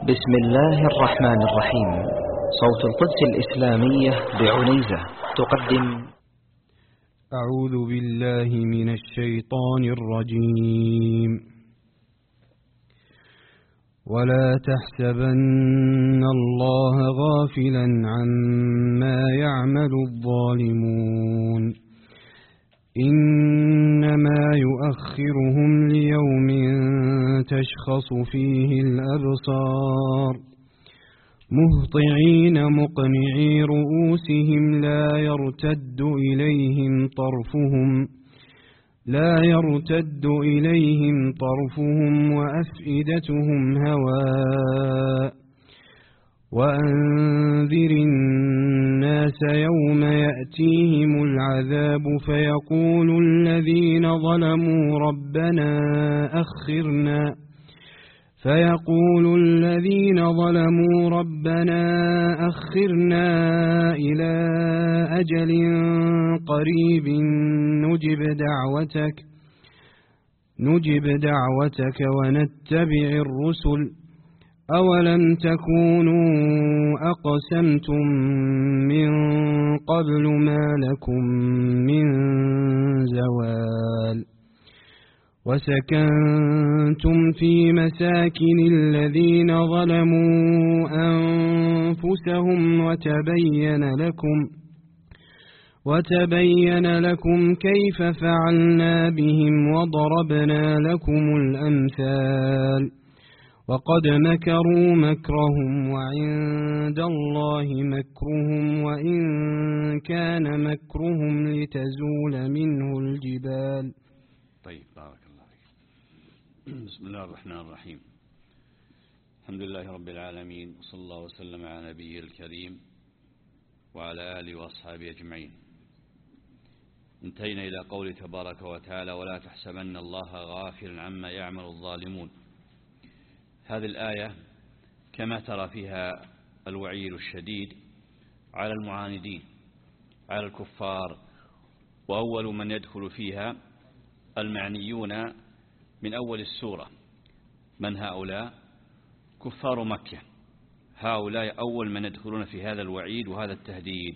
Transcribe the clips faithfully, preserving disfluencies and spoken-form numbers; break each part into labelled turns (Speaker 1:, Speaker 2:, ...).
Speaker 1: بسم الله الرحمن الرحيم. صوت القدس الإسلامية بعنيزة تقدم
Speaker 2: أعوذ بالله من الشيطان الرجيم. ولا تحسبن الله غافلا عما يعمل الظالمون إنما يؤخرهم ليوم تشخص فيه الأبصار مهطعين مقنعي رؤوسهم لا يرتد إليهم طرفهم لا يرتد إليهم طرفهم وأفئدتهم هواء وأنذر الناس يوم يأتيهم العذاب فيقول الذين ظلموا ربنا أخرنا فيقول الذين ظلموا ربنا أخرنا إلى أجل قريب نجب دعوتك نجب دعوتك ونتبع الرسل أولم تكونوا أقسمتم من قبل ما لكم من زوال وسكنتم في مساكن الذين ظلموا أنفسهم وتبين لكم وتبين لكم كيف فعلنا بهم وضربنا لكم الأمثال وقد مكروا مكرهم وعند الله مكرهم وإن كان مكرهم لتزول منه الجبال.
Speaker 3: طيب، بارك الله فيك. بسم الله الرحمن الرحيم. الحمد لله رب العالمين، وصلى الله وسلم على نبيه الكريم وعلى آله وأصحابه أجمعين. انتهينا إلى قوله تبارك وتعالى: ولا تحسبن الله غافلا عما يعمل الظالمون. هذه الآية كما ترى فيها الوعيد الشديد على المعاندين، على الكفار، وأول من يدخل فيها المعنيون من أول السورة. من هؤلاء؟ كفار مكة. هؤلاء أول من يدخلون في هذا الوعيد وهذا التهديد.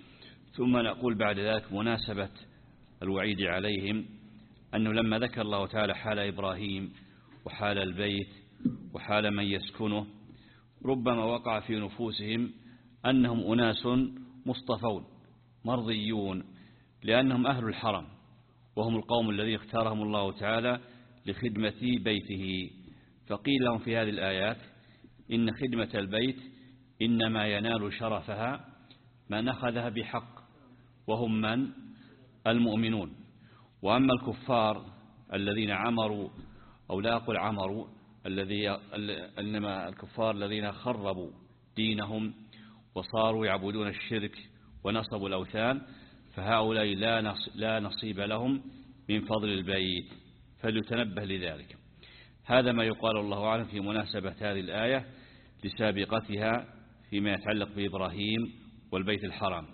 Speaker 3: ثم نقول بعد ذلك مناسبة الوعيد عليهم أنه لما ذكر الله تعالى حال إبراهيم وحال البيت وحال من يسكنه، ربما وقع في نفوسهم أنهم أناس مصطفون مرضيون، لأنهم أهل الحرم، وهم القوم الذي اختارهم الله تعالى لخدمة بيته. فقيل لهم في هذه الآيات إن خدمة البيت إنما ينال شرفها من أخذها بحق، وهم من؟ المؤمنون. وأما الكفار الذين عمروا، أو لا أقول عمروا، الذي إنما الكفار الذين خربوا دينهم وصاروا يعبدون الشرك ونصبوا الأوثان، فهؤلاء لا نصيب لهم من فضل البيت، فليتنبه لذلك. هذا ما يقال الله أعلم في مناسبة هذه الآية لسابقتها فيما يتعلق بإبراهيم والبيت الحرام.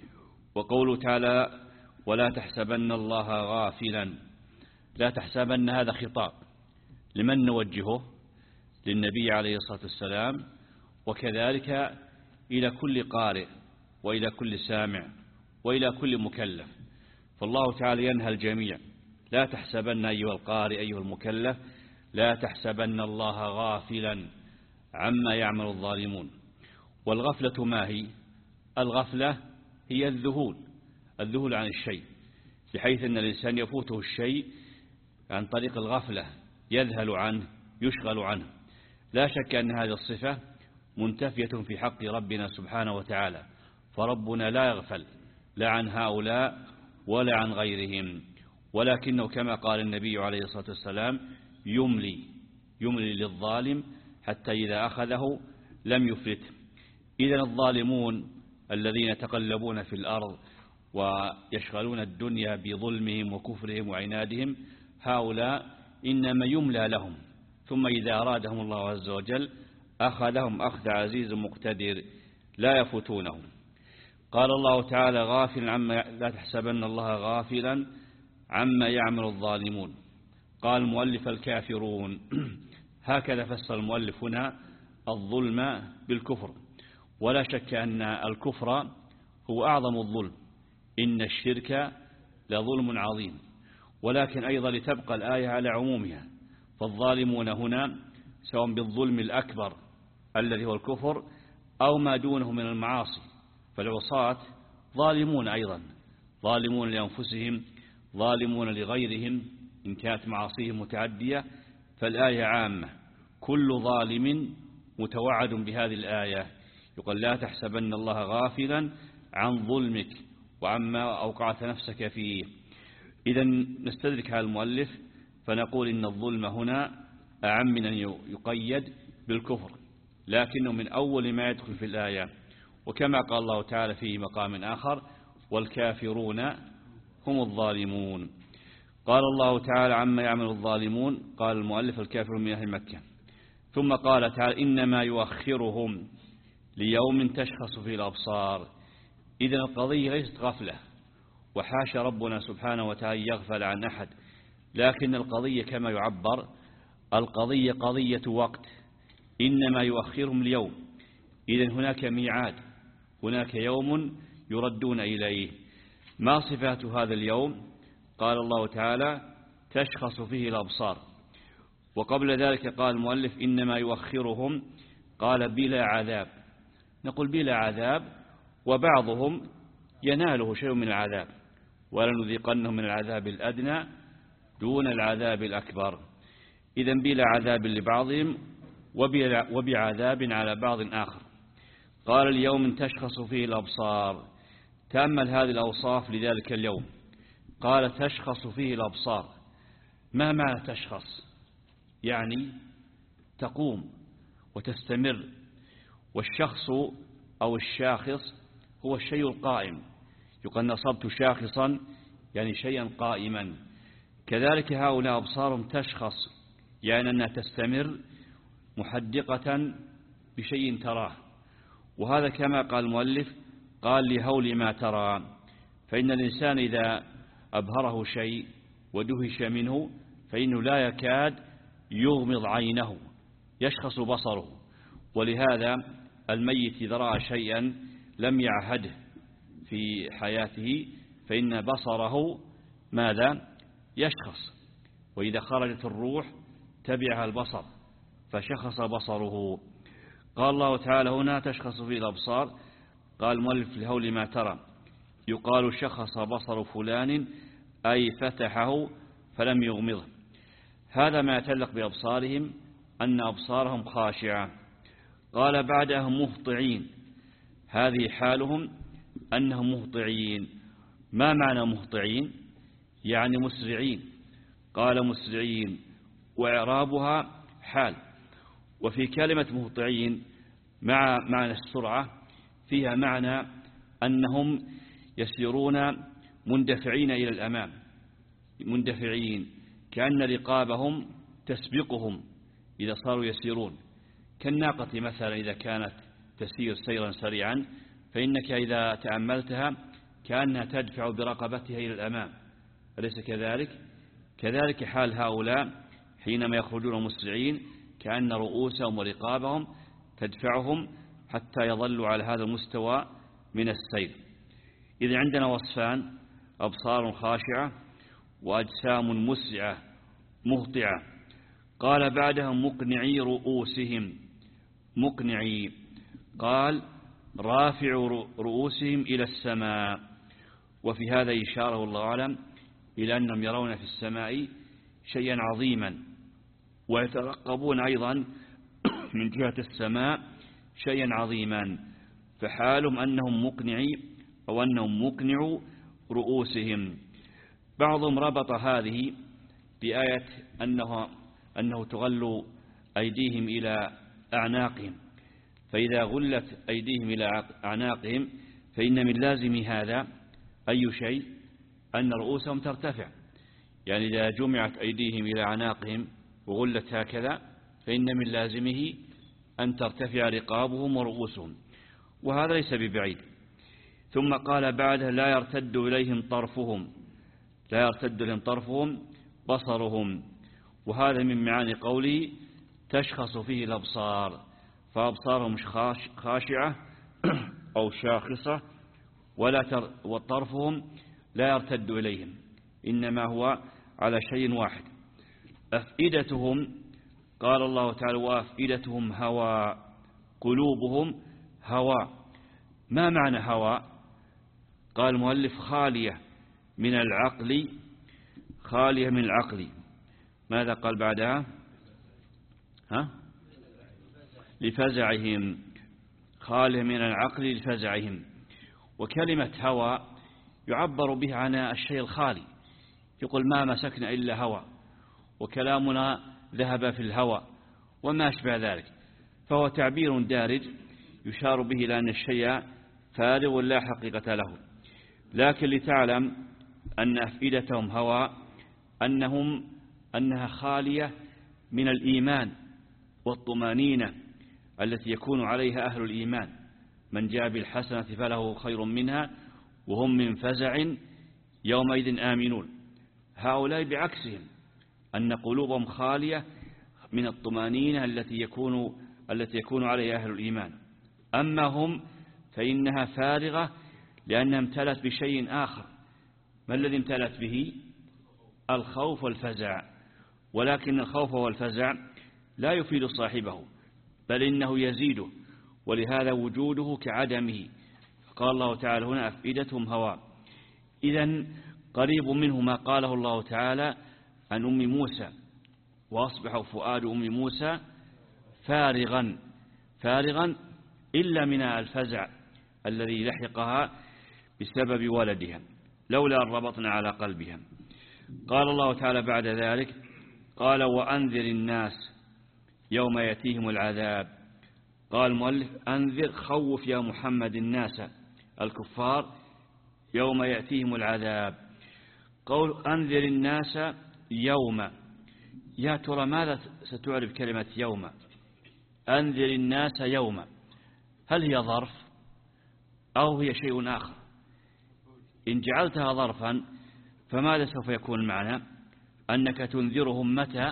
Speaker 3: وقوله تعالى: ولا تحسبن الله غافلا. لا تحسبن، هذا خطاب لمن نوجهه؟ للنبي عليه الصلاة والسلام، وكذلك إلى كل قارئ وإلى كل سامع وإلى كل مكلف. فالله تعالى ينهى الجميع: لا تحسبن أيها القارئ أيها المكلف، لا تحسبن الله غافلا عما يعمل الظالمون. والغفلة ما هي؟ الغفلة هي الذهول الذهول عن الشيء، بحيث أن الإنسان يفوته الشيء عن طريق الغفلة، يذهل عنه، يشغل عنه. لا شك أن هذه الصفة منتفية في حق ربنا سبحانه وتعالى، فربنا لا يغفل لا عن هؤلاء ولا عن غيرهم، ولكنه كما قال النبي عليه الصلاة والسلام: يملي يملي للظالم حتى إذا أخذه لم يفلته. إذن الظالمون الذين يتقلبون في الأرض ويشغلون الدنيا بظلمهم وكفرهم وعنادهم، هؤلاء إنما يملى لهم، ثم إذا أرادهم الله عز وجل أخذهم أخذ عزيز مقتدر لا يفوتونهم. قال الله تعالى: غافل عما لا تحسبن الله غافلا عما يعمل الظالمون. قال المؤلف: الكافرون. هكذا فسر المؤلف هنا الظلم بالكفر، ولا شك أن الكفر هو أعظم الظلم، إن الشرك لظلم عظيم. ولكن أيضا لتبقى الآية على عمومها، فالظالمون هنا سواء بالظلم الأكبر الذي هو الكفر أو ما دونه من المعاصي، فالعصاة ظالمون أيضا، ظالمون لأنفسهم، ظالمون لغيرهم إن كانت معاصيهم متعدية. فالآية عامة، كل ظالم متوعد بهذه الآية. يقول لا تحسبن الله غافلا عن ظلمك وعما أوقعت نفسك فيه. إذا نستدرك على المؤلف فنقول إن الظلم هنا أعم من أن يقيد بالكفر، لكنه من أول ما يدخل في الآية. وكما قال الله تعالى في مقام آخر والكافرون هم الظالمون. قال الله تعالى عما يعمل الظالمون، قال المؤلف الكافرون من أهل مكة. ثم قال تعالى إنما يؤخرهم ليوم تشخص فيه الأبصار. إذن القضية ليست غفلة، وحاشا ربنا سبحانه وتعالى يغفل عن أحد، لكن القضية كما يعبر القضية قضية وقت، إنما يؤخرهم اليوم. إذن هناك ميعاد، هناك يوم يردون إليه. ما صفات هذا اليوم؟ قال الله تعالى تشخص فيه الأبصار. وقبل ذلك قال المؤلف إنما يؤخرهم، قال بلا عذاب. نقول بلا عذاب، وبعضهم يناله شيء من العذاب، ولنذيقنهم من العذاب الأدنى دون العذاب الأكبر. إذن بلا عذاب لبعضهم وبعذاب على بعض آخر. قال اليوم تشخص فيه الأبصار. تأمل هذه الأوصاف لذلك اليوم. قال تشخص فيه الأبصار. ما معنى تشخص؟ يعني تقوم وتستمر. والشخص أو الشاخص هو الشيء القائم، يقال نصبت شاخصا يعني شيئا قائما. كذلك هؤلاء أبصارهم تشخص يعني أنها تستمر محدقة بشيء تراه. وهذا كما قال المؤلف قال لهول ما ترى، فإن الإنسان إذا أبهره شيء ودهش منه فإنه لا يكاد يغمض عينه، يشخص بصره. ولهذا الميت إذا رأى شيئا لم يعهده في حياته فإن بصره ماذا؟ يشخص. وإذا خرجت الروح تبعها البصر فشخص بصره. قال الله تعالى هنا تشخص فيه الأبصار. قال المؤلف لهول ما ترى يقال شخص بصر فلان أي فتحه فلم يغمضه. هذا ما يتعلق بأبصارهم، أن أبصارهم خاشعة. قال بعدهم مهطعين، هذه حالهم أنهم مهطعين. ما معنى مهطعين؟ يعني مسرعين. قال مسرعين، وإعرابها حال. وفي كلمة مهطعين مع معنى السرعة فيها معنى أنهم يسيرون مندفعين إلى الأمام، مندفعين كأن رقابهم تسبقهم إذا صاروا يسيرون، كالناقة مثلا إذا كانت تسير سيرا سريعا فإنك إذا تأملتها كأنها تدفع برقبتها إلى الأمام، أليس كذلك؟ كذلك حال هؤلاء حينما يخرجون مسرعين كأن رؤوسهم ورقابهم تدفعهم حتى يظلوا على هذا المستوى من السير. إذا عندنا وصفان: أبصار خاشعة وأجسام مسعة مهطعة. قال بعدهم مقنعي رؤوسهم. مقنعي قال رافع رؤوسهم إلى السماء. وفي هذا إشارة والله أعلم إلى أنهم يرون في السماء شيئا عظيما، ويترقبون أيضا من جهة السماء شيئا عظيما، فحالهم أنهم مقنعي أو أنهم مقنعوا رؤوسهم. بعضهم ربط هذه بآية أنه, أنه تغل أيديهم إلى أعناقهم، فإذا غلت أيديهم إلى أعناقهم فإن من لازم هذا أي شيء أن رؤوسهم ترتفع. يعني إذا جمعت أيديهم إلى أعناقهم وغلت هكذا فإن من لازمه أن ترتفع رقابهم ورؤوسهم، وهذا ليس ببعيد. ثم قال بعدها لا يرتد إليهم طرفهم. لا يرتد إليهم طرفهم بصرهم. وهذا من معاني قوله تشخص فيه الأبصار. فأبصارهم خاشعة أو شاخصة ولا تر وطرفهم لا يرتد إليهم، إنما هو على شيء واحد. أفئدتهم، قال الله تعالى وأفئدتهم هوى، قلوبهم هوى. ما معنى هوى؟ قال المؤلف خالية من العقل، خالية من العقل. ماذا قال بعدها؟ ها؟ لفزعهم، خالية من العقل لفزعهم. وكلمة هوى يعبر به عن الشيء الخالي، يقول ما مسكنا إلا هوى، وكلامنا ذهب في الهوى وما أشبه ذلك، فهو تعبير دارج يشار به إلى أن الشيء فارغ لا حقيقة له. لكن لتعلم أن أفئدتهم هوى أنهم أنها خالية من الإيمان والطمانينة التي يكون عليها أهل الإيمان، من جاء بالحسنة فله خير منها وهم من فزع يومئذ آمنون. هؤلاء بعكسهم، أن قلوبهم خالية من الطمانينة التي يكون التي يكون عليها أهل الإيمان. أما هم فإنها فارغة لأنها امتلت بشيء آخر. ما الذي امتلت به؟ الخوف والفزع. ولكن الخوف والفزع لا يفيد صاحبه، بل إنه يزيده، ولهذا وجوده كعدمه. قال الله تعالى هنا أفئدتهم هواء. إذن قريب منه ما قاله الله تعالى عن أم موسى، وأصبح فؤاد أم موسى فارغا فارغا إلا من الفزع الذي لحقها بسبب ولدها، لولا أن ربطنا على قلبها. قال الله تعالى بعد ذلك قال وأنذر الناس يوم يأتيهم العذاب. قال المؤلف أنذر، خوف يا محمد الناس الكفار يوم يأتيهم العذاب. قول أنذر الناس يوم، يا ترى ماذا ستعرف كلمة يوم؟ أنذر الناس يوم، هل هي ظرف أو هي شيء آخر؟ إن جعلتها ظرفا فماذا سوف يكون المعنى؟ أنك تنذرهم متى؟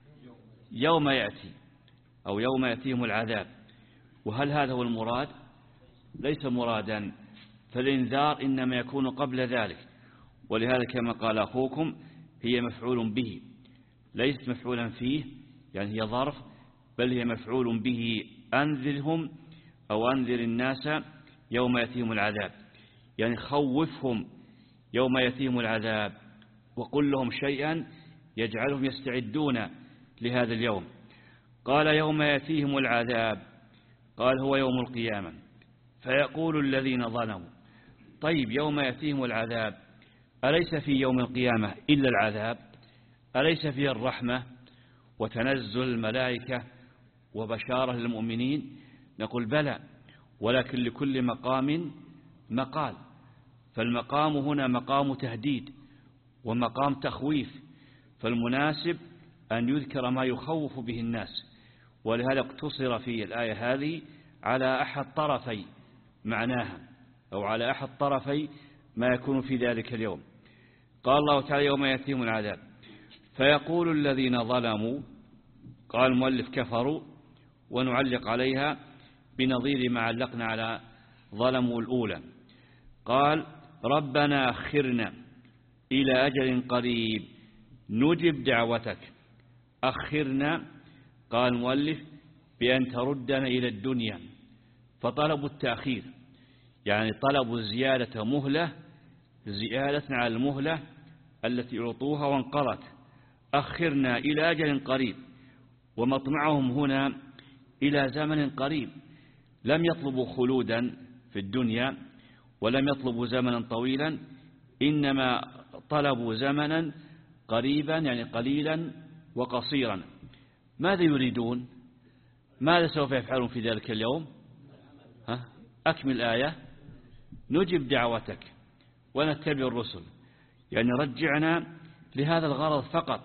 Speaker 3: يوم يأتي أو يوم يأتيهم العذاب. وهل هذا هو المراد؟ ليس مرادا، فالإنذار إنما يكون قبل ذلك. ولهذا كما قال أخوكم هي مفعول به، ليست مفعولا فيه، يعني هي ظرف، بل هي مفعول به. أنذرهم أو أنذر الناس يوم يأتيهم العذاب، يعني خوفهم يوم يأتيهم العذاب، وقل لهم شيئا يجعلهم يستعدون لهذا اليوم. قال يوم يأتيهم العذاب، قال هو يوم القيامة. فيقول الذين ظلموا طيب يوم يأتيهم العذاب، أليس في يوم القيامة إلا العذاب؟ أليس فيه الرحمة وتنزل الملائكة وبشارة للمؤمنين؟ نقول بلى، ولكن لكل مقام مقال. فالمقام هنا مقام تهديد ومقام تخويف، فالمناسب أن يذكر ما يخوف به الناس. ولهذا اقتصر في الآية هذه على أحد طرفي معناها، أو على أحد طرفي ما يكون في ذلك اليوم. قال الله تعالى يوم يأتيهم العذاب فيقول الذين ظلموا، قال المؤلف كفروا، ونعلق عليها بنظير ما علقنا على ظلموا الأولى. قال ربنا أخرنا إلى أجل قريب نجب دعوتك. أخرنا، قال المؤلف بأن تردنا إلى الدنيا، فطلبوا التأخير، يعني طلبوا زيادة مهلة، زيادة على المهلة التي أعطوها وانقضت. أخرنا إلى أجل قريب، ومطمعهم هنا إلى زمن قريب. لم يطلبوا خلودا في الدنيا ولم يطلبوا زمنا طويلا، إنما طلبوا زمنا قريبا، يعني قليلا وقصيرا. ماذا يريدون؟ ماذا سوف يفعلون في ذلك اليوم؟ ها؟ أكمل الآية. نجب دعوتك ونتبع الرسل، يعني رجعنا لهذا الغرض فقط،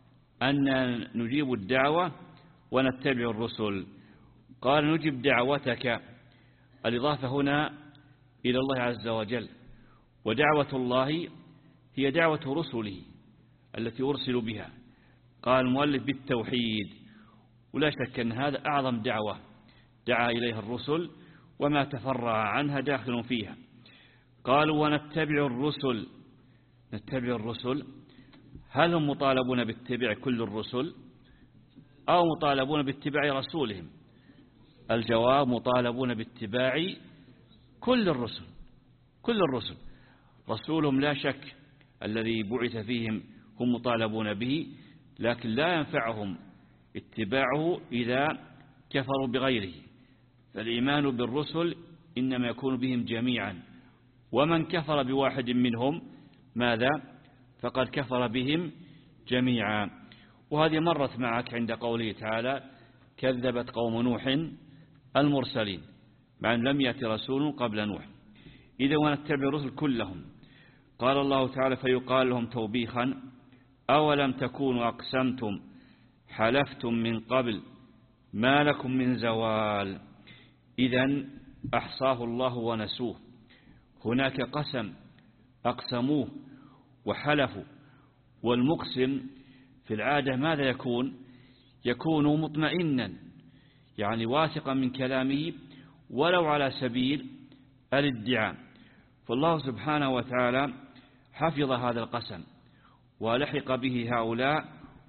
Speaker 3: أن نجيب الدعوة ونتبع الرسل. قال نجب دعوتك، الإضافة هنا إلى الله عز وجل، ودعوة الله هي دعوة رسله التي أرسلوا بها. قال المؤلف بالتوحيد، ولا شك أن هذا أعظم دعوة، دعا إليها الرسل وما تفرع عنها داخل فيها. قالوا ونتبع الرسل، نتبع الرسل، هل هم مطالبون باتباع كل الرسل أو مطالبون باتباع رسولهم؟ الجواب مطالبون باتباع كل الرسل، كل الرسل. رسولهم لا شك الذي بعث فيهم هم مطالبون به، لكن لا ينفعهم اتباعه إذا كفروا بغيره. فالإيمان بالرسل إنما يكون بهم جميعا، ومن كفر بواحد منهم ماذا؟ فقد كفر بهم جميعا. وهذه مرت معك عند قوله تعالى كذبت قوم نوح المرسلين، مع أن لم يأتي رسول قبل نوح. إذا ونتبع الرسل كلهم. قال الله تعالى فيقال لهم توبيخا أولم تكونوا أقسمتم حلفتم من قبل ما لكم من زوال. إذن أحصاه الله ونسوه. هناك قسم أقسموه وحلفوا، والمقسم في العادة ماذا يكون؟ يكون مطمئنا، يعني واثقا من كلامه ولو على سبيل الادعاء. فالله سبحانه وتعالى حفظ هذا القسم ولحق به هؤلاء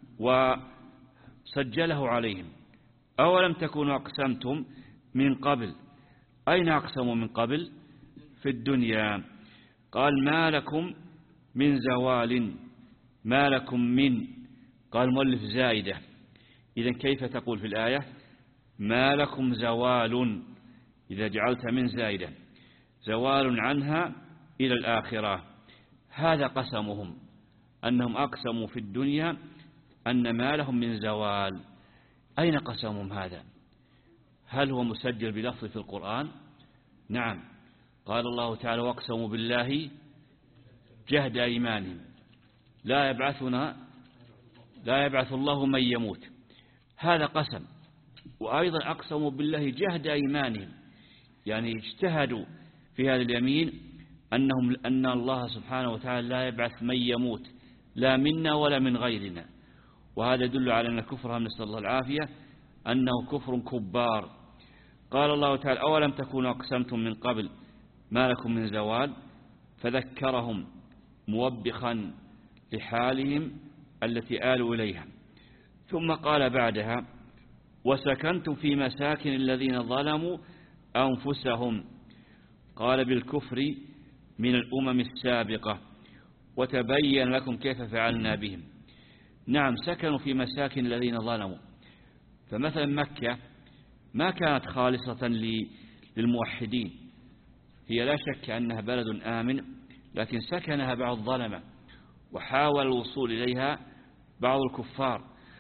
Speaker 3: وسجله عليهم. أولم تكونوا أقسمتم من قبل، أين أقسموا من قبل؟ في الدنيا. قال ما لكم من زوال، ما لكم من، قال مؤلف زائدة. إذن كيف تقول في الآية ما لكم زوال إذا جعلت من زائدة؟ زوال عنها إلى الآخرة. هذا قسمهم، أنهم أقسموا في الدنيا أن ما لهم من زوال. أين قسمهم هذا؟ هل هو مسجل بلفظ في القرآن؟ نعم، قال الله تعالى واقسموا بالله جهد أيمانهم لا يبعثنا لا يبعث الله من يموت. هذا قسم. وأيضا أقسموا بالله جهد أيمانهم، يعني اجتهدوا في هذا اليمين أنهم أن الله سبحانه وتعالى لا يبعث من يموت لا منا ولا من غيرنا. وهذا يدل على أن كفرهم نسأل الله العافية أنه كفر كبار. قال الله تعالى أولم تكونوا أقسمتم من قبل ما لكم من زوال، فذكرهم موبخا لحالهم التي آلوا إليها. ثم قال بعدها وسكنتم في مساكن الذين ظلموا أنفسهم. قال بالكفر من الأمم السابقة وتبين لكم كيف فعلنا بهم. نعم، سكنوا في مساكن الذين ظلموا. فمثلا مكة ما كانت خالصة للموحدين، هي لا شك أنها بلد آمن، لكن سكنها بعض الظلمة وحاول الوصول إليها بعض الكفار.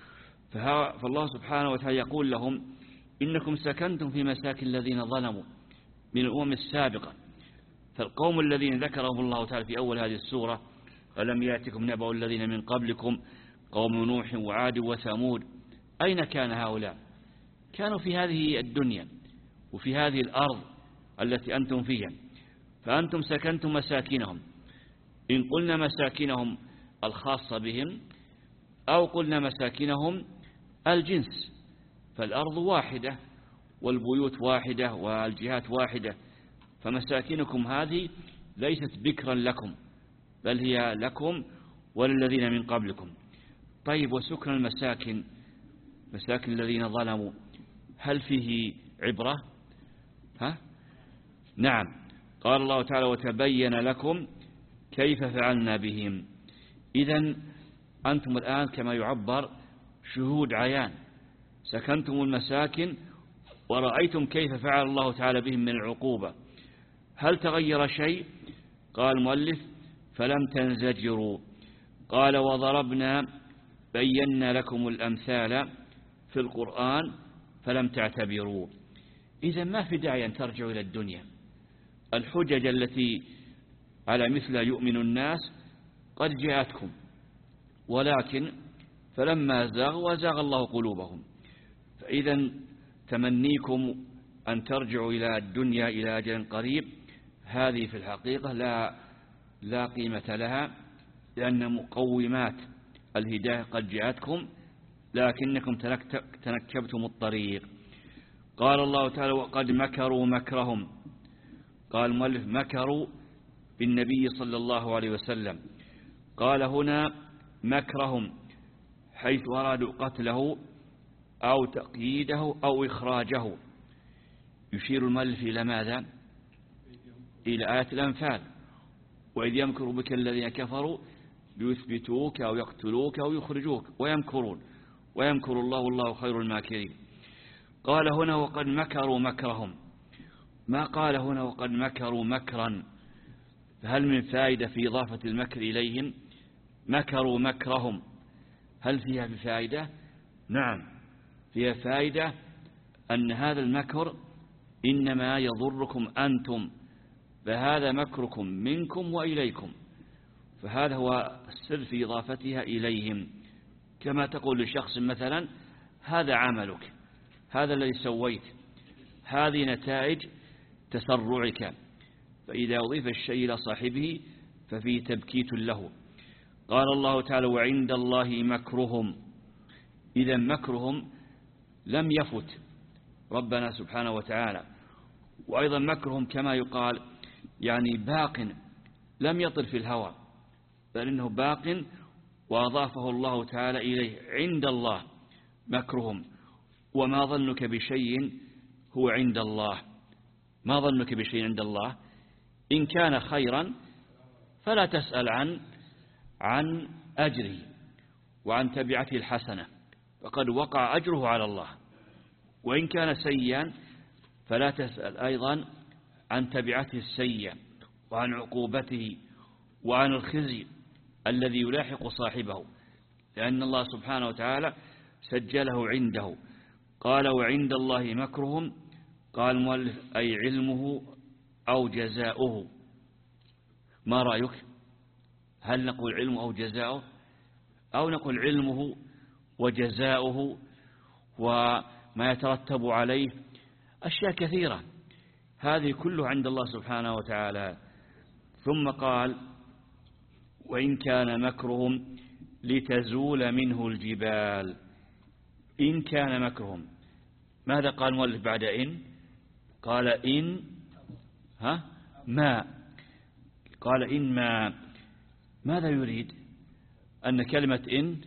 Speaker 3: فالله سبحانه وتعالى يقول لهم إنكم سكنتم في مساكن الذين ظلموا من الأمم السابقة. فالقوم الذين ذكرهم الله تعالى في أول هذه السورة ألم يأتكم نبأ الذين من قبلكم قوم نوح وعاد وثمود، أين كان هؤلاء؟ كانوا في هذه الدنيا وفي هذه الأرض التي أنتم فيها. فأنتم سكنتم مساكنهم، إن قلنا مساكنهم الخاصة بهم أو قلنا مساكنهم الجنس، فالأرض واحدة والبيوت واحدة والجهات واحدة. فمساكنكم هذه ليست بكرا لكم، بل هي لكم وللذين من قبلكم. طيب، وسكن المساكن، مساكن الذين ظلموا، هل فيه عبرة؟ ها؟ نعم، قال الله تعالى وتبين لكم كيف فعلنا بهم. إذن أنتم الآن كما يعبر شهود عيان، سكنتم المساكن ورأيتم كيف فعل الله تعالى بهم من العقوبة. هل تغير شيء؟ قال المؤلف فلم تنزجروا. قال وضربنا بينا لكم الأمثال في القرآن فلم تعتبروا. إذا ما في داعي أن ترجعوا إلى الدنيا. الحجج التي على مثل يؤمن الناس قد جاءتكم، ولكن فلما زاغوا وزاغ الله قلوبهم. فإذا تمنيكم أن ترجعوا إلى الدنيا إلى أجل قريب هذه في الحقيقة لا لا قيمة لها، لأن مقومات الهداية قد جاءتكم لكنكم تنكبتم الطريق. قال الله تعالى وقد مكروا مكرهم. قال المؤلف مكروا بالنبي صلى الله عليه وسلم. قال هنا مكرهم حيث أرادوا قتله أو تقييده أو إخراجه. يشير المؤلف إلى ماذا؟ إلى آية الأنفال: وإذ يمكر بك الذين كفروا ليثبتوك أو يقتلوك أو يخرجوك ويمكرون ويمكر الله والله خير الماكرين. قال هنا وقد مكروا مكرهم، ما قال هنا وقد مكروا مكرا. فهل من فائدة في إضافة المكر إليهم؟ مكروا مكرهم، هل فيها بفائدة؟ نعم فيها فائدة، أن هذا المكر إنما يضركم أنتم، فهذا مكركم منكم وإليكم، فهذا هو السر في إضافتها إليهم. كما تقول لشخص مثلا هذا عملك، هذا الذي سويت، هذه نتائج تسرعك، فإذا أضيف الشيء إلى صاحبه ففيه تبكيت له. قال الله تعالى وعند الله مكرهم، إذا مكرهم لم يفت ربنا سبحانه وتعالى. وأيضا مكرهم كما يقال يعني باق، لم يطر في الهوى، بل إنه باق وأضافه الله تعالى إليه. عند الله مكرهم، وما ظنك بشيء هو عند الله. ما ظنك بشيء عند الله؟ إن كان خيرا فلا تسأل عن عن أجره وعن تبعته الحسنة، فقد وقع أجره على الله. وإن كان سيئا فلا تسأل أيضا عن تبعته السيئة وعن عقوبته وعن الخزي الذي يلاحق صاحبه، لأن الله سبحانه وتعالى سجله عنده. قال وعند الله مكرهم، قال المؤلف أي علمه أو جزاؤه. ما رأيك؟ هل نقول علمه أو جزاؤه، أو نقول علمه وجزاؤه وما يترتب عليه؟ أشياء كثيرة، هذه كلها عند الله سبحانه وتعالى. ثم قال وإن كان مكرهم لتزول منه الجبال. إن كان مكرهم، ماذا قال المؤلف بعد إن؟ قال إن ها ما قال إن ما ماذا يريد؟ أن كلمة إن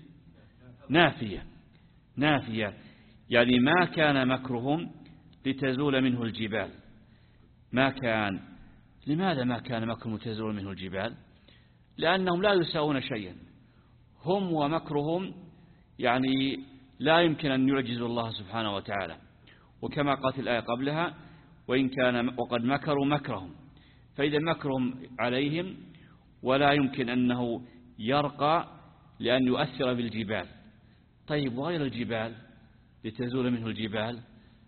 Speaker 3: نافية نافية يعني ما كان مكرهم لتزول منه الجبال. ما كان، لماذا ما كان مكرهم لتزول منه الجبال؟ لأنهم لا يساوون شيئا، هم ومكرهم يعني لا يمكن أن يعجزوا الله سبحانه وتعالى. وكما قالت الآية قبلها وإن كان وقد مكروا مكرهم، فإذا مكرهم عليهم ولا يمكن أنه يرقى لأن يؤثر بالجبال. طيب وغير الجبال لتزول منه الجبال،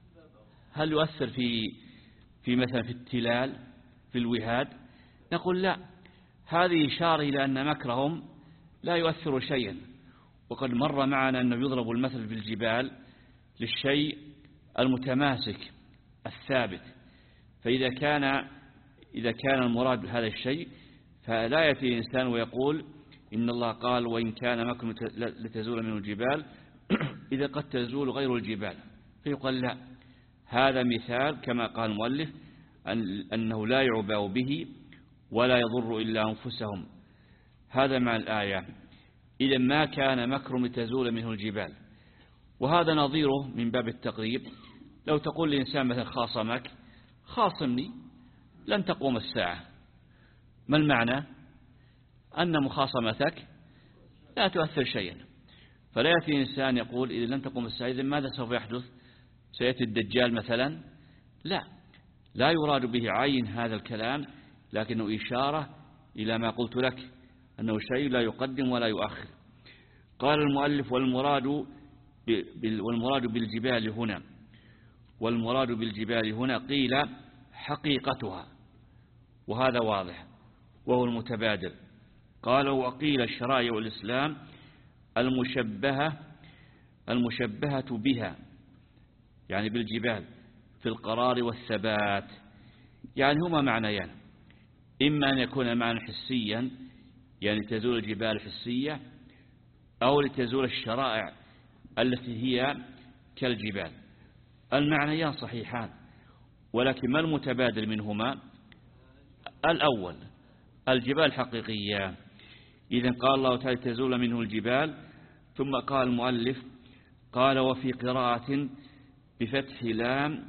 Speaker 3: هل يؤثر في في مثلا في التلال في الوهاد؟ نقول لا، هذه إشارة إلى أن مكرهم لا يؤثر شيئا. وقد مر معنا أنه يضرب المثل بالجبال للشيء المتماسك الثابت. فإذا كان إذا كان المراد بهذا الشيء فلا يأتي الإنسان ويقول إن الله قال وإن كان مكرهم لتزول منه الجبال إذا قد تزول غير الجبال، فيقال لا، هذا مثال كما قال المؤلف أنه لا يعبأ به ولا يضر إلا أنفسهم. هذا مع الآية. إذا ما كان مكرهم لتزول منه الجبال. وهذا نظيره من باب التقريب. لو تقول لإنسان مثلا خاصمك خاصمني لن تقوم الساعة، ما المعنى؟ أن مخاصمتك لا تؤثر شيئا. فلا يأتي إنسان يقول إذا لن تقوم الساعة إذن ماذا سوف يحدث؟ سيأتي الدجال مثلا؟ لا، لا يراد به عين هذا الكلام، لكنه إشارة إلى ما قلت لك أنه شيء لا يقدم ولا يؤخر. قال المؤلف والمراد والمراد بالجبال هنا والمراد بالجبال هنا قيل حقيقتها، وهذا واضح وهو المتبادر. قالوا وقيل الشرائع الإسلام المشبهة المشبهة بها، يعني بالجبال في القرار والثبات. يعني هما معنيان، إما أن يكون معنى حسيا يعني تزول الجبال حسية، أو لتزول الشرائع التي هي كالجبال. المعنيان صحيحان، ولكن ما المتبادل منهما؟ الأول، الجبال حقيقية. إذن قال الله تعالى تزول منه الجبال، ثم قال المؤلف قال وفي قراءة بفتح لام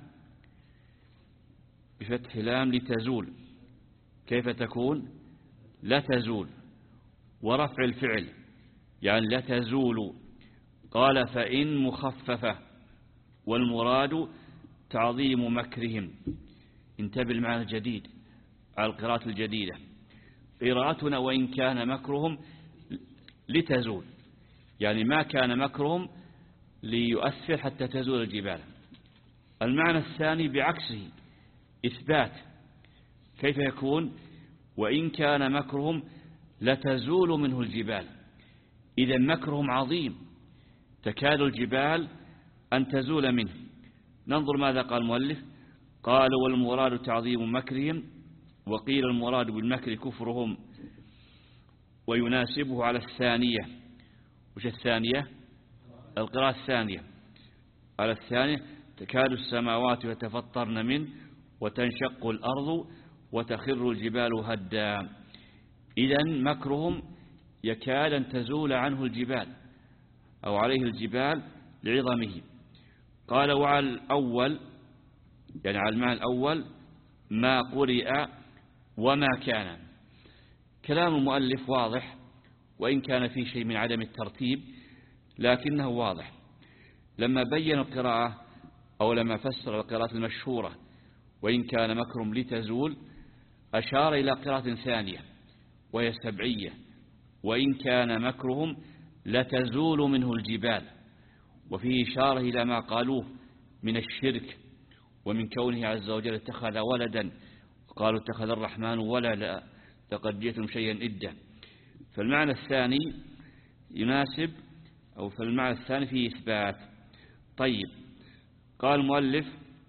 Speaker 3: بفتح لام لتزول، كيف تكون؟ لا تزول، ورفع الفعل يعني لا تزول. قال فإن مخففة، والمراد تعظيم مكرهم. انتبه المعنى الجديد على القراءة الجديدة. قراءتنا وإن كان مكرهم لتزول، يعني ما كان مكرهم ليؤثر حتى تزول الجبال. المعنى الثاني بعكسه، إثبات. كيف يكون؟ وإن كان مكرهم لتزول منه الجبال. إذا مكرهم عظيم، تكاد الجبال أن تزول منه. ننظر ماذا قال المؤلف. قال والمراد تعظيم مكرهم، وقيل المراد بالمكر كفرهم، ويناسبه على الثانية. وش الثانية؟ القراءة الثانية. على الثانية تكاد السماوات يتفطرن منه وتنشق الأرض وتخر الجبال هدا. إذن مكرهم يكاد أن تزول عنه الجبال أو عليه الجبال لعظمه. قال وعلى الأول، يعني على المعنى الأول ما قرئ وما كان. كلام المؤلف واضح، وإن كان فيه شيء من عدم الترتيب لكنه واضح. لما بين القراءة أو لما فسر القراءة المشهورة وإن كان مكرهم لتزول، أشار إلى قراءة ثانية وهي السبعية، وإن كان مكرهم لتزول منه الجبال. وفيه إشارة إلى ما قالوه من الشرك ومن كونه عز وجل اتخذ ولدا، قالوا اتخذ الرحمن ولدا لقد جئتم شيئا إدا. فالمعنى الثاني يناسب، أو فالمعنى الثاني فيه إثبات. طيب، قال المؤلف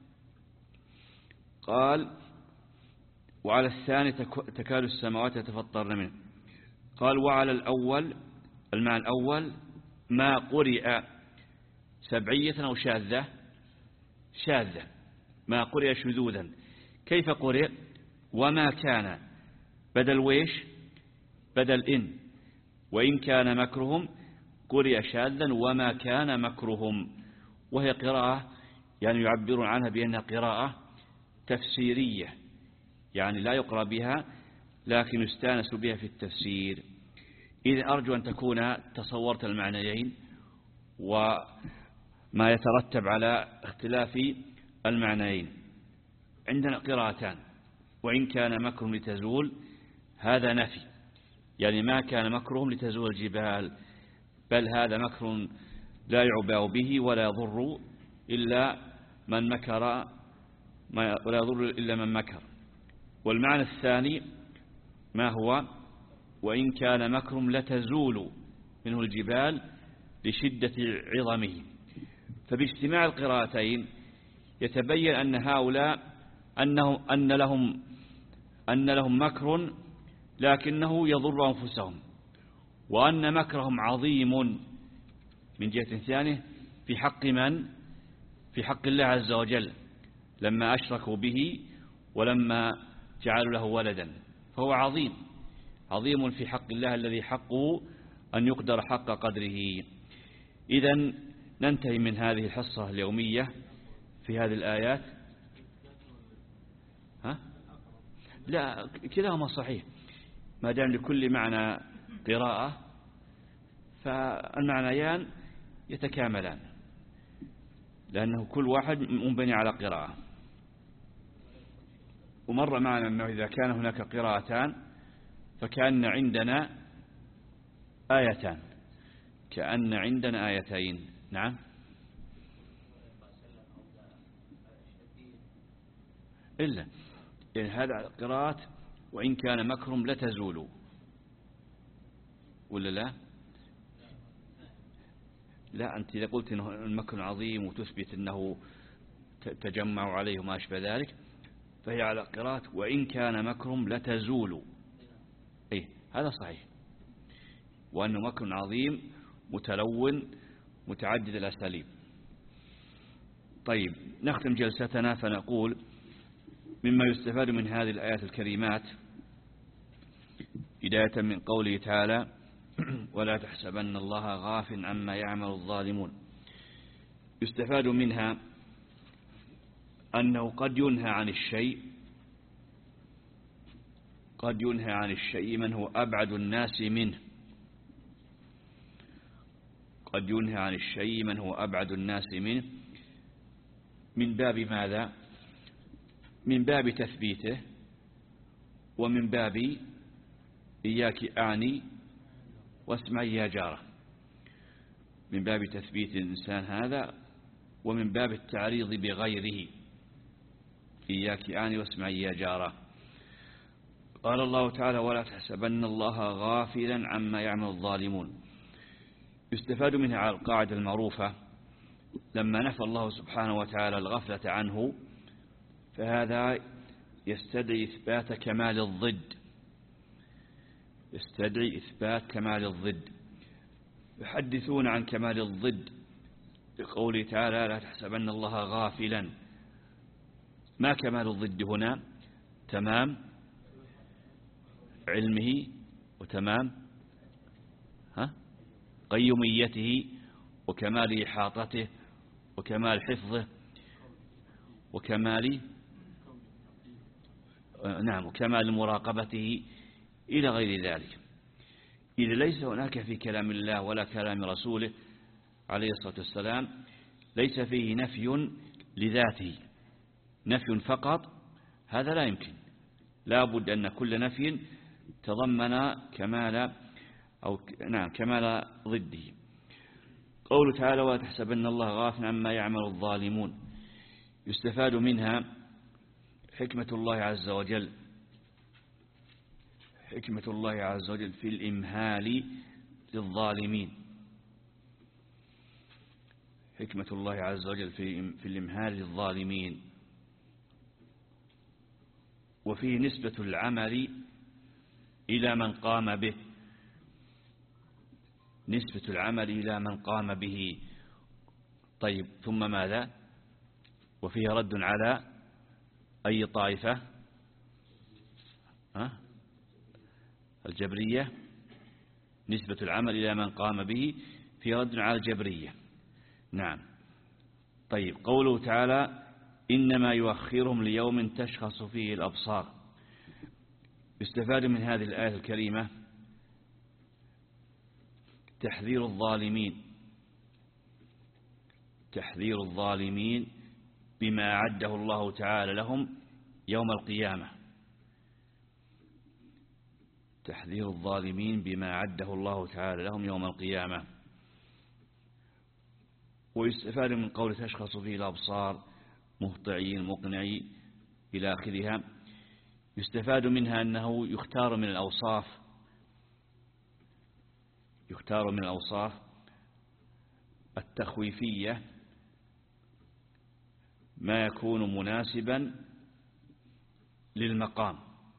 Speaker 3: قال وعلى الثاني تكاد السماوات يتفطرن منه. قال وعلى الأول، المعنى الأول ما قرئ سبعية أو شاذة، شاذة ما قرئ شذوذا. كيف قرئ؟ وما كان بدل ويش؟ بدل إن. وإن كان مكرهم قرئ شاذا وما كان مكرهم، وهي قراءة يعني يعبرون عنها بأنها قراءة تفسيرية، يعني لا يقرأ بها لكن يستانس بها في التفسير. إذن أرجو أن تكون تصورت المعنيين وما يترتب على اختلاف المعنيين. عندنا قراءتان، وإن كان مكرهم لتزول، هذا نفي، يعني ما كان مكرهم لتزول الجبال، بل هذا مكر لا يعبأ به ولا يضر إلا من مكر، ولا يضر إلا من مكر. والمعنى الثاني ما هو؟ وإن كان مكرهم لتزول منه الجبال لشدة عظمه. فباجتماع القراءتين يتبين أن هؤلاء أنهم أن لهم أن لهم مكر لكنه يضر أنفسهم، وأن مكرهم عظيم من جهة ثانية في حق من؟ في حق الله عز وجل، لما أشركوا به ولما جعلوا له ولدا، فهو عظيم عظيم في حق الله الذي حقه أن يقدر حق قدره. إذن ننتهي من هذه الحصة اليومية في هذه الآيات. ها؟ لا، كلاهما صحيح، ما دام لكل معنى قراءة فالمعنيان يتكاملان، لأنه كل واحد منبني على قراءة. ومر معنا أنه إذا كان هناك قراءتان فكأن عندنا آيتان، كأن عندنا آيتين. نعم، إلا يعني هذا قراءة وإن كان مكرهم لتزولوا، ولا لا؟ لا، أنت إذا قلت أنه المكر عظيم وتثبت أنه تجمع عليه وما أشبه ذلك، فهي على قراءة وإن كان مكرهم لتزولوا. إيه، هذا صحيح، وأنه مكر عظيم متلون متعدد الأساليب. طيب، نختم جلستنا فنقول مما يستفاد من هذه الآيات الكريمات بداية من قوله تعالى: ولا تحسبن الله غافل عما يعمل الظالمون. يستفاد منها أنه قد ينهى عن الشيء قد ينهى عن الشيء من هو أبعد الناس منه قد ينهى عن الشيء من هو أبعد الناس منه من باب ماذا؟ من باب تثبيته، ومن باب إياك أعني واسمعي يا جارة، من باب تثبيت الإنسان هذا، ومن باب التعريض بغيره، إياك أعني واسمعي يا جارة. قال الله تعالى: ولا تحسبن الله غافلا عما يعمل الظالمون. يستفاد منها على القاعدة المعروفة: لما نفى الله سبحانه وتعالى الغفلة عنه فهذا يستدعي إثبات كمال الضد يستدعي إثبات كمال الضد يحدثون عن كمال الضد بقوله تعالى: لا تحسبن الله غافلا. ما كمال الضد هنا؟ تمام علمه، وتمام ها قيوميته، وكمال إحاطته، وكمال حفظه، وكمال نعم وكمال مراقبته إلى غير ذلك. إذا ليس هناك في كلام الله ولا كلام رسوله عليه الصلاة والسلام ليس فيه نفي لذاته، نفي فقط، هذا لا يمكن. لا بد أن كل نفي تضمن كمال أو نعم كمال ضده. قوله تعالى: ولا تحسبن الله غافلا عما يعمل الظالمون. يستفاد منها حكمة الله عز وجل حكمة الله عز وجل في الإمهال للظالمين حكمة الله عز وجل في في الإمهال للظالمين وفيه نسبة العمل إلى من قام به نسبة العمل إلى من قام به. طيب، ثم ماذا؟ وفيه رد على أي طائفة؟ ها؟ الجبرية. نسبة العمل إلى من قام به في رد على الجبرية. نعم. طيب، قوله تعالى: إنما يؤخرهم ليوم تشخص فيه الأبصار. يستفاد من هذه الآية الكريمة تحذير الظالمين تحذير الظالمين بما أعده الله تعالى لهم يوم القيامة تحذير الظالمين بما أعده الله تعالى لهم يوم القيامة. ويستفاد من قول تشخص فيه الأبصار مهطعين مقنعي إلى آخرها. يستفاد منها أنه يختار من الأوصاف يختار من الأوصاف التخويفية ما يكون مناسبا للمقام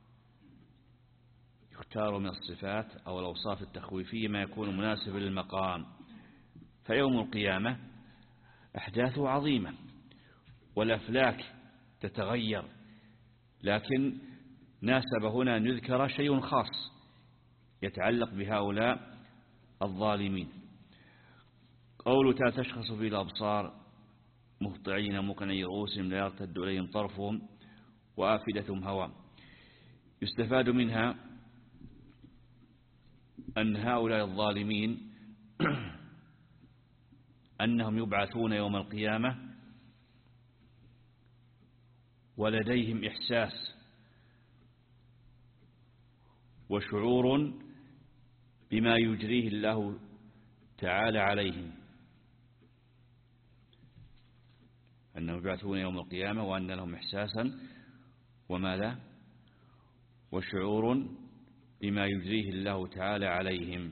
Speaker 3: يختار من الصفات أو الأوصاف التخويفية ما يكون مناسبا للمقام. فيوم القيامة أحداثه عظيمة والأفلاك تتغير، لكن ناسب هنا أن يذكر شيء خاص يتعلق بهؤلاء الظالمين. قوله تعالى: تشخص في الأبصار مهطعين مقنعي رؤوسهم لا يرتد إليهم طرفهم وآفدتهم هواء. يستفاد منها أن هؤلاء الظالمين أنهم يبعثون يوم القيامة ولديهم إحساس وشعور بما يجريه الله تعالى عليهم، أنهم يبعثون يوم القيامة وأن لهم إحساسا وماذا وشعور بما يجريه الله تعالى عليهم.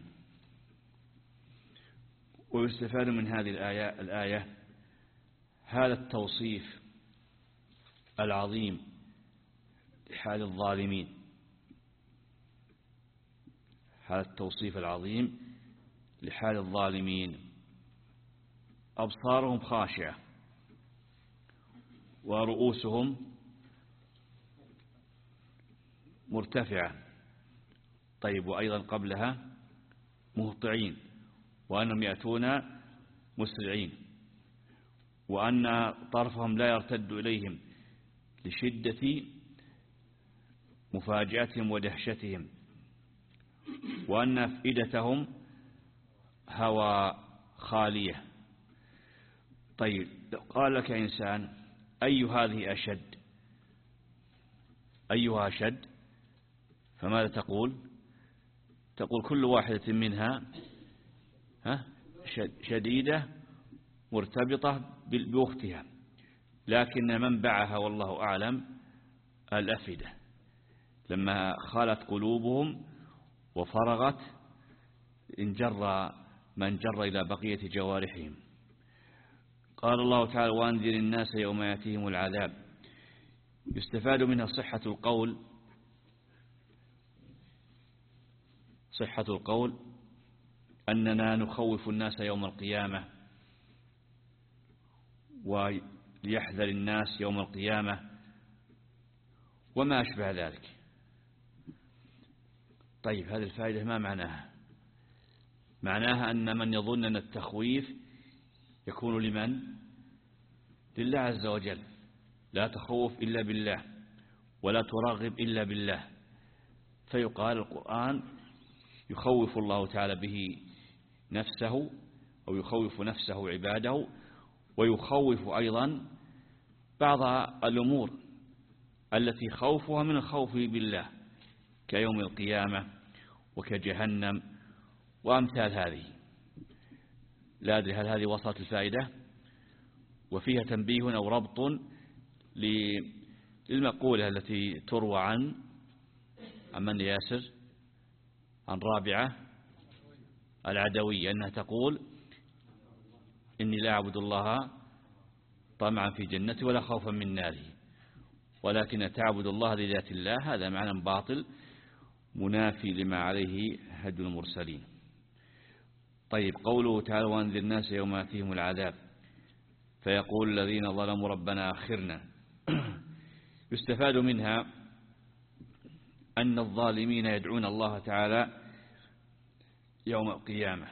Speaker 3: ويستفاد من هذه الآية, الآية هذا التوصيف العظيم لحال الظالمين هذا التوصيف العظيم لحال الظالمين. أبصارهم خاشعة ورؤوسهم مرتفعة. طيب وأيضا قبلها مهطعين، وأنهم يأتون مسرعين، وأن طرفهم لا يرتد إليهم لشدة مفاجأتهم ودهشتهم، وأن أفئدتهم هوى خالية. طيب قال لك إنسان أي هذه أشد، أيها أشد، فماذا تقول؟ تقول كل واحدة منها شديدة مرتبطة بأختها، لكن منبعها والله أعلم الأفئدة، لما خالت قلوبهم وفرغت انجر من جر إلى بقية جوارحهم. قال الله تعالى وأنذر الناس يوم يأتيهم العذاب. يستفاد منها صحة القول صحة القول أننا نخوف الناس يوم القيامة، وليحذر الناس يوم القيامة وما أشبه ذلك. طيب هذه الفائدة ما معناها؟ معناها أن من يظن أن التخويف يكون لمن؟ لله عز وجل، لا تخوف إلا بالله ولا ترغب إلا بالله، فيقال القرآن يخوف الله تعالى به نفسه أو يخوف نفسه عباده، ويخوف أيضا بعض الأمور التي خوفها من الخوف بالله كيوم القيامة وكجهنم وأمثال هذه. لا أدري هل هذه وصلت الفائدة، وفيها تنبيه أو ربط للمقولة التي تروى عن عن من ياسر عن رابعة العدوية أنها تقول إني لا أعبد الله طمعا في جنته ولا خوفا من ناره، ولكن تعبد الله لذات الله. هذا معنى باطل منافي لما عليه هدي المرسلين. طيب قوله تعالى وأنذر الناس يوم يأتيهم العذاب فيقول الذين ظلموا ربنا أخرنا. يستفاد منها أن الظالمين يدعون الله تعالى يوم القيامة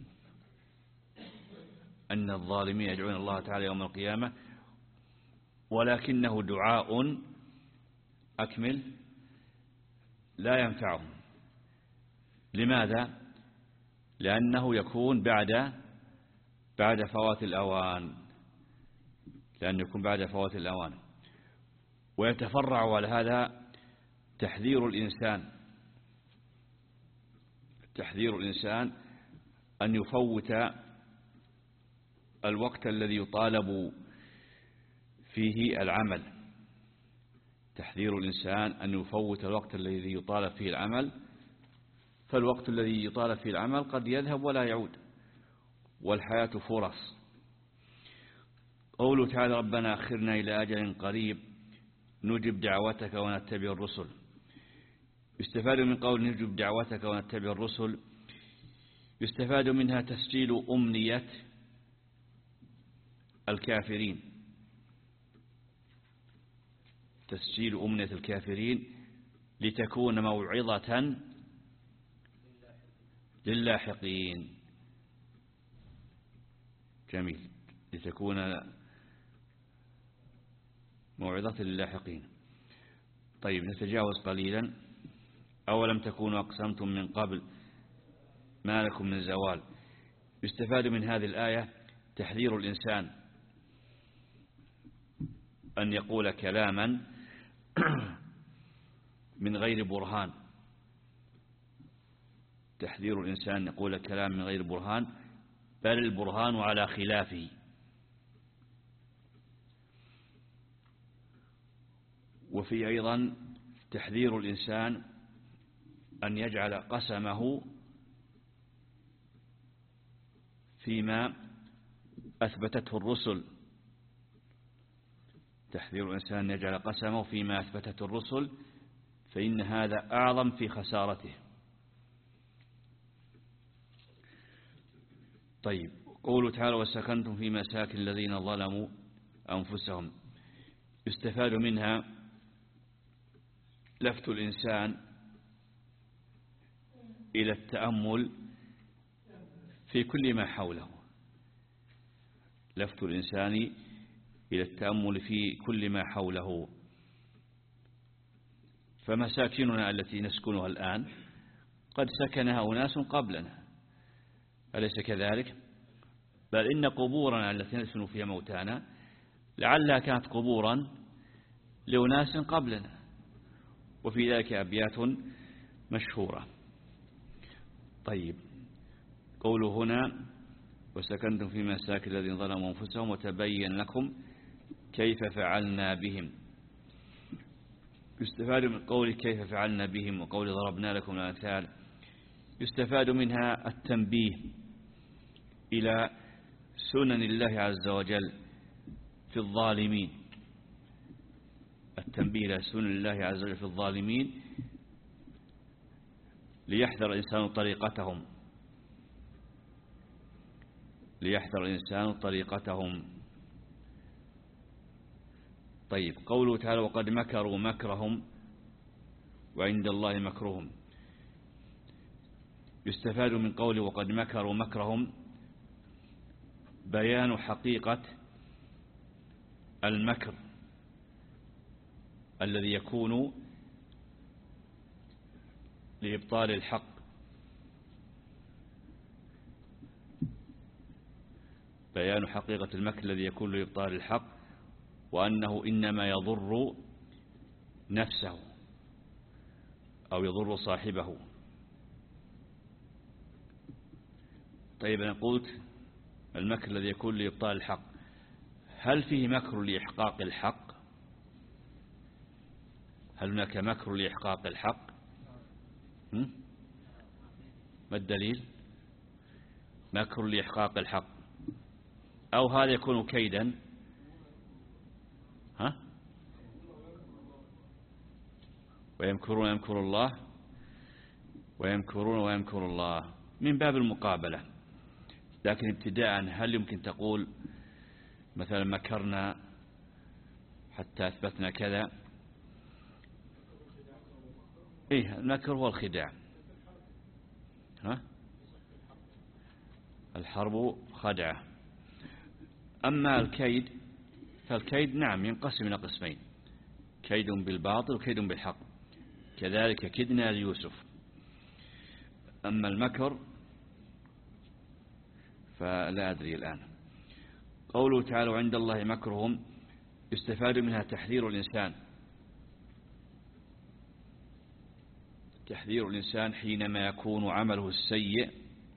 Speaker 3: أن الظالمين يدعون الله تعالى يوم القيامة ولكنه دعاء أكمل لا ينفعهم. لماذا؟ لأنه يكون بعد بعد فوات الأوان لأنه يكون بعد فوات الأوان ويتفرع على هذا تحذير الإنسان تحذير الإنسان أن يفوت الوقت الذي يطالب فيه العمل تحذير الإنسان أن يفوت الوقت الذي يطالب فيه العمل، فالوقت الذي يطالب فيه العمل قد يذهب ولا يعود، والحياة فرص. قوله تعالى ربنا أخرنا إلى أجل قريب نجب دعوتك ونتبع الرسل. يستفاد من قول نجب دعوتك ونتبع الرسل، يستفاد منها تسجيل أمنية الكافرين تسجيل أمنية الكافرين لتكون موعظة للاحقين. جميل، لتكون موعظة للاحقين. طيب نتجاوز قليلا. أولم تكونوا أقسمتم من قبل ما لكم من زوال. يستفاد من هذه الآية تحذير الإنسان أن يقول كلاما من غير برهان تحذير الإنسان يقول كلام من غير برهان، بل البرهان على خلافه. وفي أيضا تحذير الإنسان أن يجعل قسمه فيما أثبتته الرسل تحذير الإنسان أن يجعل قسمه فيما أثبتته الرسل، فإن هذا أعظم في خسارته. طيب قوله تعالى وسكنتم في مساكن الذين ظلموا أنفسهم. يستفاد منها لفت الإنسان إلى التأمل في كل ما حوله، لفت الإنسان إلى التأمل في كل ما حوله. فمساكننا التي نسكنها الآن قد سكنها أناس قبلنا، أليس كذلك؟ بل إن قبورنا التي ندفن فيها موتانا لعلها كانت قبورا لأناس قبلنا، وفي ذلك أبيات مشهورة. طيب، قوله هنا وسكنتم في مساكن الذين ظلموا أنفسهم وتبين لكم كيف فعلنا بهم. يستفاد من قول كيف فعلنا بهم وقول ضربنا لكم الأمثال، يستفاد منها التنبيه إلى سنن الله عز وجل في الظالمين، التنبيه إلى سنن الله عز وجل في الظالمين ليحذر الإنسان طريقتهم ليحذر الإنسان طريقتهم. طيب، قوله تعالى وقد مكروا مكرهم وعند الله مكرهم. يستفاد من قوله وقد مكروا مكرهم بيان حقيقة المكر الذي يكون لإبطال الحق، بيان حقيقة المكر الذي يكون لإبطال الحق، وأنه إنما يضر نفسه أو يضر صاحبه. طيب، أنا قلت المكر الذي يكون لإبطال الحق، هل فيه مكر لإحقاق الحق؟ هل هناك مكر لإحقاق الحق؟ ما الدليل؟ مكر لإحقاق الحق، أو هذا يكون كيدا؟ ها؟ ويمكرون يمكر الله ويمكرون ويمكر الله من باب المقابلة. لكن ابتداء هل يمكن تقول مثلا مكرنا حتى أثبتنا كذا؟ إيه، المكر هو الخداع. ها؟ الحرب خدعة. أما الكيد فالكيد نعم ينقسم إلى قسمين، كيد بالباطل وكيد بالحق، كذلك كدنا ليوسف. أما المكر فلا أدري الآن. قوله تعالى وعند الله مكرهم، يستفاد منها تحذير الإنسان تحذير الإنسان حينما يكون عمله السيء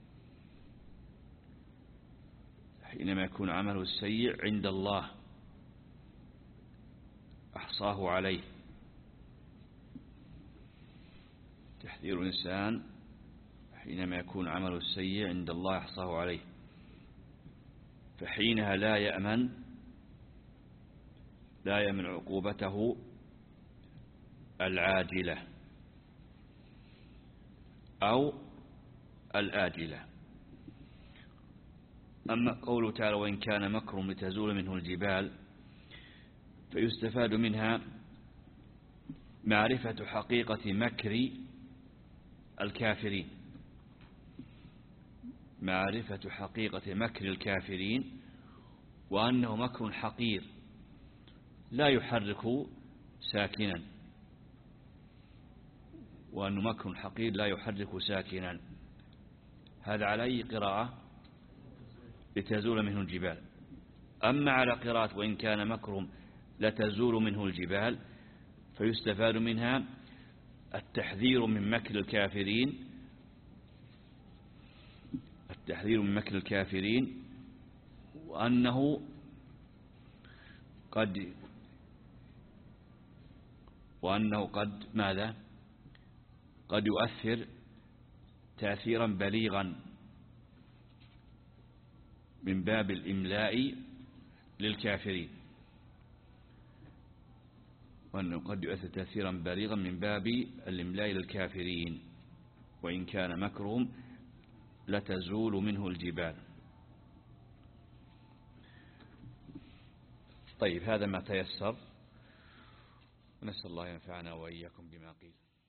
Speaker 3: حينما يكون عمله السيء عند الله أحصاه عليه. تحذير الإنسان حينما يكون عمله السيء عند الله أحصاه عليه، فحينها لا يأمن لا يأمن عقوبته العاجلة أو الآجلة. أما قوله تعالى وإن كان مكر لتزول منه الجبال، فيستفاد منها معرفة حقيقة مكر الكافرين معرفة حقيقة مكر الكافرين وأنه مكر حقير لا يحرك ساكنا وأنه مكر حقير لا يحرك ساكنا. هذا على أي قراءة؟ لتزول منه الجبال. أما على قراءة وإن كان مكرهم لتزول منه الجبال، فيستفاد منها التحذير من مكر الكافرين التحذير من مكر الكافرين وأنه قد وأنه قد ماذا؟ قد يؤثر تأثيرا بليغا من باب الإملاء للكافرين وأنه قد يؤثر تأثيرا بليغا من باب الإملاء للكافرين وإن كان مكرهم لتزول منه الجبال. طيب، هذا ما تيسر. ونسأل الله ينفعنا وإياكم بما قيل.